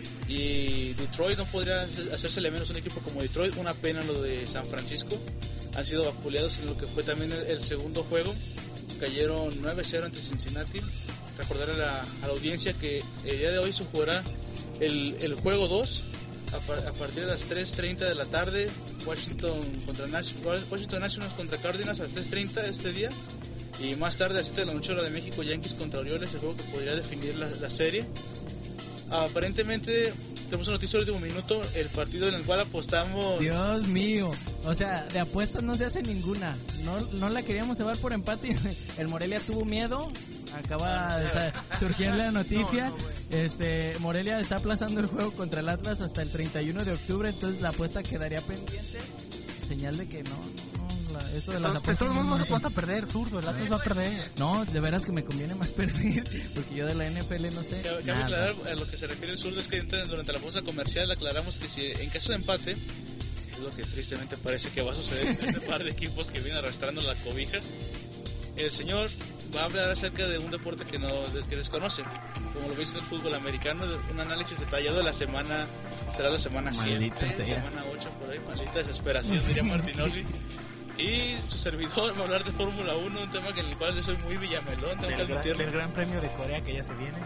Y Detroit no podría hacérsele menos a un equipo como Detroit. Una pena lo de San Francisco. Han sido vapuleados en lo que fue también el segundo juego. Cayeron 9-0 ante Cincinnati. Recordar a la audiencia que el día de hoy se jugará el juego 2 a partir de las 3:30 de la tarde. Washington Nationals contra Cardinals a las 3:30 este día. Y más tarde a las 7 de la noche hora de México, Yankees contra Orioles, el juego que podría definir la serie. Aparentemente tenemos una noticia de último minuto, el partido en el cual apostamos. Dios mío, o sea, de apuestas no se hace ninguna. No la queríamos llevar por empate. El Morelia tuvo miedo. Acaba de surgir la noticia. Morelia está aplazando el juego contra el Atlas hasta el 31 de octubre, entonces la apuesta quedaría pendiente. Señal de que esto de las apuestas. De todos modos vas a perder, zurdo, el Atlas va a perder. No, de veras que me conviene más perder, porque yo de la NFL no sé. Cabe aclarar, a lo que se refiere el zurdo es que durante la pausa comercial aclaramos que si en caso de empate, que es lo que tristemente parece que va a suceder en este par de equipos que vienen arrastrando la cobija, el señor va a hablar acerca de un deporte que desconoce, como lo viste en el fútbol americano. Un análisis detallado de la semana, será la semana 7, semana 8 por ahí, maldita desesperación, diría Martinoli. Y su servidor va a hablar de Fórmula 1, un tema en el cual yo soy muy villamelón. Del Gran Premio de Corea que ya se viene.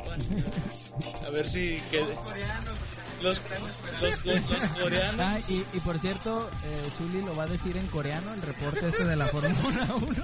A ver si... Los coreanos. Y por cierto, Zully lo va a decir en coreano, el reporte de la Fórmula 1.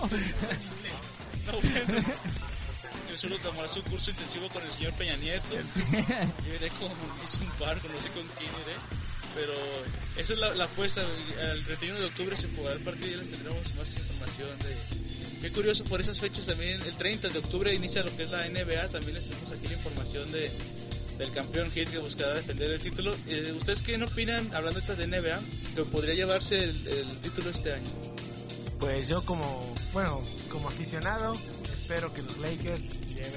No, bueno. Yo solo tomaré su curso intensivo con el señor Peña Nieto. Yo iré hice un par, no sé con quién iré. Pero esa es la apuesta. El 31 de octubre se jugará el partido y ya les tendremos más información de... Qué curioso, por esas fechas también, el 30 de octubre inicia lo que es la NBA. También les tenemos aquí la información del campeón Heat que buscará defender el título. ¿Ustedes qué opinan, hablando de NBA, que podría llevarse el título este año? Pues yo como aficionado espero que los Lakers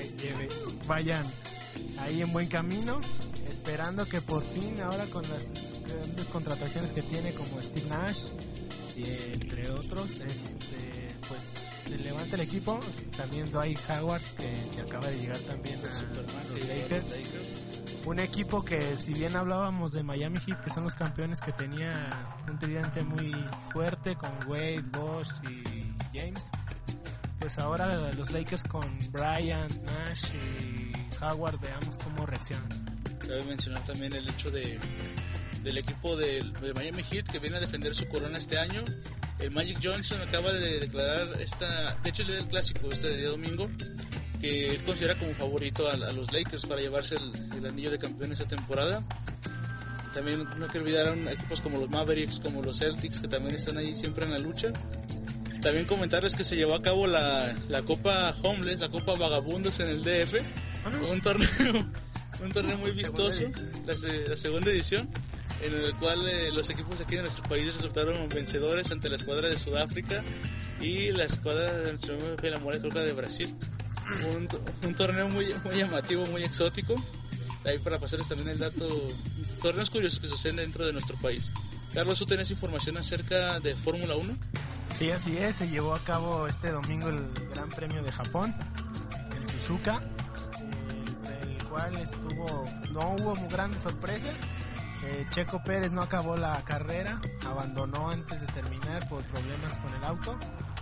vayan ahí en buen camino, esperando que por fin ahora con las grandes contrataciones que tiene como Steve Nash y entre otros, pues se levanta el equipo. También Dwight Howard que acaba de llegar también a los Lakers. Un equipo que, si bien hablábamos de Miami Heat, que son los campeones, que tenía un tridente muy fuerte con Wade, Bosh y James, pues ahora los Lakers con Bryant, Nash y Howard, veamos cómo reaccionan. Cabe mencionar también el hecho del equipo de Miami Heat, que viene a defender su corona este año. El Magic Johnson acaba de declarar de hecho el día del clásico, este día domingo, que él considera como favorito a los Lakers para llevarse el anillo de campeón esta temporada. También no hay que olvidar a equipos como los Mavericks, como los Celtics, que también están ahí siempre en la lucha. También comentarles que se llevó a cabo la Copa Homeless, la Copa Vagabundos en el DF, un torneo muy vistoso, la segunda edición, en el cual los equipos aquí de nuestro país resultaron vencedores ante la escuadra de Sudáfrica y la escuadra de la Mora de Brasil. Un torneo muy llamativo, muy exótico. Ahí para pasarles también el dato, torneos curiosos que suceden dentro de nuestro país. Carlos, ¿tú tenés información acerca de Fórmula 1? Sí, así es, se llevó a cabo este domingo el Gran Premio de Japón, el Suzuka, el cual no hubo grandes sorpresas. Checo Pérez no acabó la carrera, abandonó antes de terminar por problemas con el auto.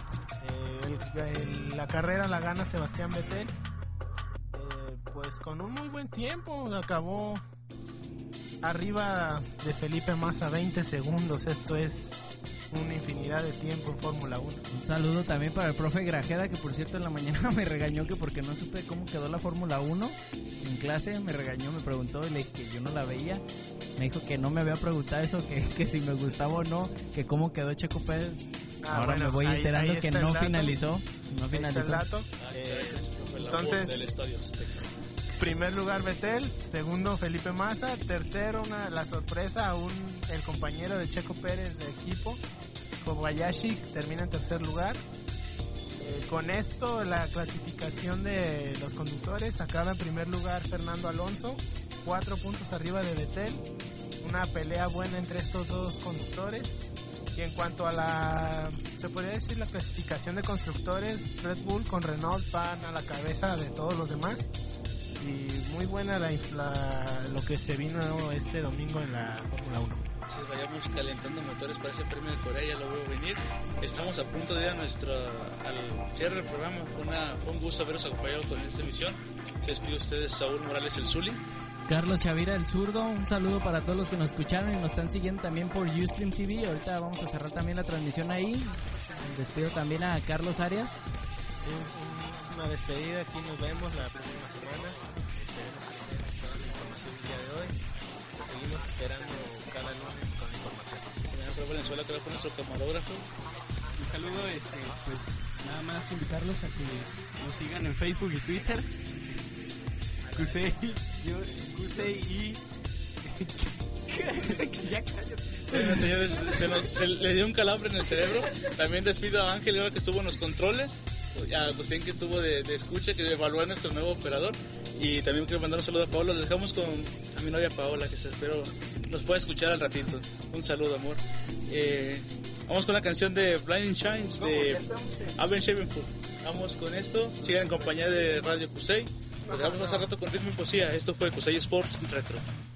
La carrera la gana Sebastián Vettel, pues con un muy buen tiempo, acabó arriba de Felipe Massa, 20 segundos, esto es una infinidad de tiempo en Fórmula 1. Un saludo también para el profe Grajeda, que por cierto en la mañana me regañó que porque no supe cómo quedó la Fórmula 1 en clase, me regañó, me preguntó y le dije que yo no la veía. Me dijo que no me había preguntado eso, que si me gustaba o no, que cómo quedó Checo Pérez. Ahora bueno, me voy enterando que no finalizó. No finalizó. El dato. Entonces, primer lugar Vettel, segundo Felipe Massa, tercero la sorpresa aún el compañero de Checo Pérez de equipo, Kobayashi, termina en tercer lugar. Con esto la clasificación de los conductores acaba en primer lugar Fernando Alonso, 4 puntos arriba de Vettel, una pelea buena entre estos dos conductores. Y en cuanto a se podría decir la clasificación de constructores, Red Bull con Renault van a la cabeza de todos los demás. Y muy buena lo que se vino este domingo en la Fórmula 1. Entonces vayamos calentando motores para ese premio de Corea, ya lo veo venir. Estamos a punto de ir al cierre del programa. Fue un gusto haberos acompañado con esta emisión. Se despide ustedes Saúl Morales el Zuli. Carlos Chavira el Zurdo, un saludo para todos los que nos escucharon y nos están siguiendo también por Ustream TV. Ahorita vamos a cerrar también la transmisión ahí. Despido también a Carlos Arias. Sí, una despedida, aquí nos vemos la próxima semana. Esperemos que tengan toda la información del día de hoy. Seguimos esperando cada lunes con la información. Valenzuela, que fue nuestro camarógrafo. Un saludo, pues nada más invitarlos a que nos sigan en Facebook y Twitter. Cusey y ya cállate. Bueno, señores, se le dio un calambre en el cerebro. También despido a Ángel ahora que estuvo en los controles, a Agustín que estuvo de escucha, que evaluó a nuestro nuevo operador, y también quiero mandar un saludo a Paola. Les dejamos con a mi novia Paola, que espero nos pueda escuchar al ratito. Un saludo, amor. Vamos con la canción de Blinding Shines de Avenged Sevenfold. Vamos con esto, sigan en compañía de Radio Cusey. Nos dejamos más al rato con Ritmo y Poesía. Esto fue Cusey Sports Retro.